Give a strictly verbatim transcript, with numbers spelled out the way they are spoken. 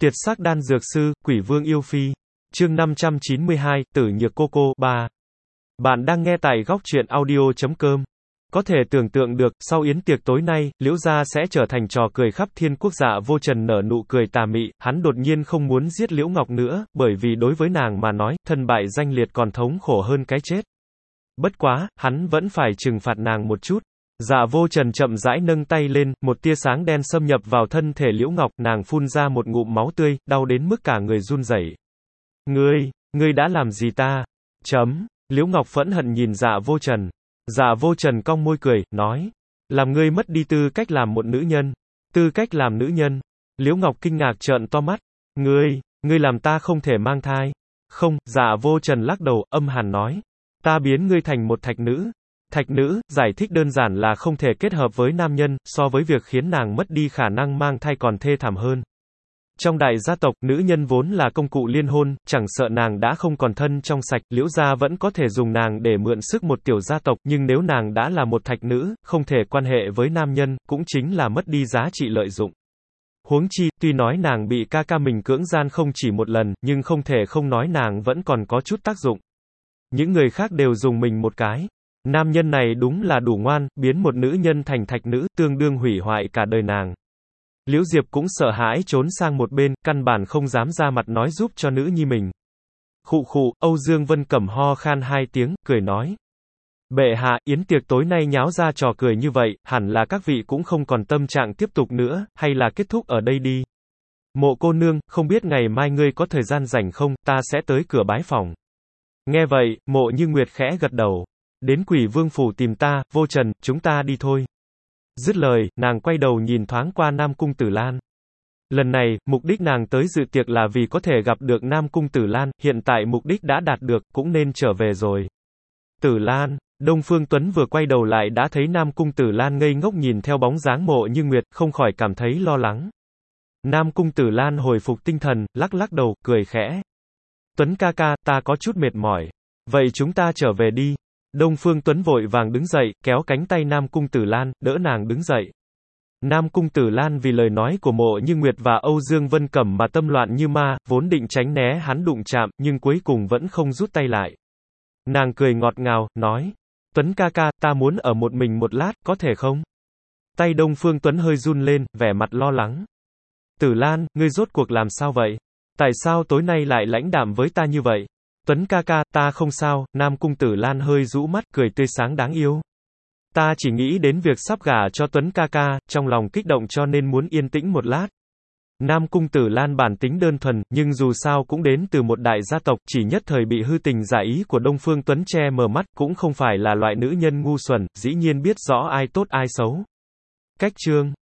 Tiệt sắc đan dược sư, quỷ vương yêu phi. Chương năm trăm chín mươi hai, Tử nhược cô cô, ba. Bạn đang nghe tại góc truyện audio chấm com. Có thể tưởng tượng được, sau yến tiệc tối nay, Liễu gia sẽ trở thành trò cười khắp thiên quốc. Dạ Vô Trần nở nụ cười tà mị, hắn đột nhiên không muốn giết Liễu Ngọc nữa, bởi vì đối với nàng mà nói, thân bại danh liệt còn thống khổ hơn cái chết. Bất quá, hắn vẫn phải trừng phạt nàng một chút. Dạ Vô Trần chậm rãi nâng tay lên, một tia sáng đen xâm nhập vào thân thể Liễu Ngọc, nàng phun ra một ngụm máu tươi, đau đến mức cả người run rẩy. Ngươi, ngươi đã làm gì ta? Chấm. Liễu Ngọc phẫn hận nhìn Dạ Vô Trần. Dạ Vô Trần cong môi cười, nói. Làm ngươi mất đi tư cách làm một nữ nhân. Tư cách làm nữ nhân. Liễu Ngọc kinh ngạc trợn to mắt. Ngươi, ngươi làm ta không thể mang thai. Không, Dạ Vô Trần lắc đầu, âm hàn nói. Ta biến ngươi thành một thạch nữ. Thạch nữ, giải thích đơn giản là không thể kết hợp với nam nhân, so với việc khiến nàng mất đi khả năng mang thai còn thê thảm hơn. Trong đại gia tộc, nữ nhân vốn là công cụ liên hôn, chẳng sợ nàng đã không còn thân trong sạch, Liễu gia vẫn có thể dùng nàng để mượn sức một tiểu gia tộc, nhưng nếu nàng đã là một thạch nữ, không thể quan hệ với nam nhân, cũng chính là mất đi giá trị lợi dụng. Huống chi, tuy nói nàng bị ca ca mình cưỡng gian không chỉ một lần, nhưng không thể không nói nàng vẫn còn có chút tác dụng. Những người khác đều dùng mình một cái. Nam nhân này đúng là đủ ngoan, biến một nữ nhân thành thạch nữ, tương đương hủy hoại cả đời nàng. Liễu Diệp cũng sợ hãi trốn sang một bên, căn bản không dám ra mặt nói giúp cho nữ nhi mình. Khụ khụ, Âu Dương Vân Cẩm ho khan hai tiếng, cười nói. Bệ hạ, yến tiệc tối nay nháo ra trò cười như vậy, hẳn là các vị cũng không còn tâm trạng tiếp tục nữa, hay là kết thúc ở đây đi. Mộ cô nương, không biết ngày mai ngươi có thời gian rảnh không, ta sẽ tới cửa bái phòng. Nghe vậy, Mộ Như Nguyệt khẽ gật đầu. Đến Quỷ Vương phủ tìm ta, Vô Trần, chúng ta đi thôi. Dứt lời, nàng quay đầu nhìn thoáng qua Nam Cung Tử Lan. Lần này, mục đích nàng tới dự tiệc là vì có thể gặp được Nam Cung Tử Lan, hiện tại mục đích đã đạt được, cũng nên trở về rồi. Tử Lan, Đông Phương Tuấn vừa quay đầu lại đã thấy Nam Cung Tử Lan ngây ngốc nhìn theo bóng dáng Mộ Như Nguyệt, không khỏi cảm thấy lo lắng. Nam Cung Tử Lan hồi phục tinh thần, lắc lắc đầu, cười khẽ. Tuấn ca ca, ta có chút mệt mỏi. Vậy chúng ta trở về đi. Đông Phương Tuấn vội vàng đứng dậy, kéo cánh tay Nam Cung Tử Lan, đỡ nàng đứng dậy. Nam Cung Tử Lan vì lời nói của Mộ Như Nguyệt và Âu Dương Vân Cẩm mà tâm loạn như ma, vốn định tránh né hắn đụng chạm, nhưng cuối cùng vẫn không rút tay lại. Nàng cười ngọt ngào, nói. Tuấn ca ca, ta muốn ở một mình một lát, có thể không? Tay Đông Phương Tuấn hơi run lên, vẻ mặt lo lắng. Tử Lan, ngươi rốt cuộc làm sao vậy? Tại sao tối nay lại lãnh đạm với ta như vậy? Tuấn ca ca, ta không sao. Nam Cung Tử Lan hơi rũ mắt, cười tươi sáng đáng yêu. Ta chỉ nghĩ đến việc sắp gả cho Tuấn ca ca, trong lòng kích động cho nên muốn yên tĩnh một lát. Nam Cung Tử Lan bản tính đơn thuần, nhưng dù sao cũng đến từ một đại gia tộc, chỉ nhất thời bị hư tình giả ý của Đông Phương Tuấn che mờ mắt, cũng không phải là loại nữ nhân ngu xuẩn, dĩ nhiên biết rõ ai tốt ai xấu. Cách chương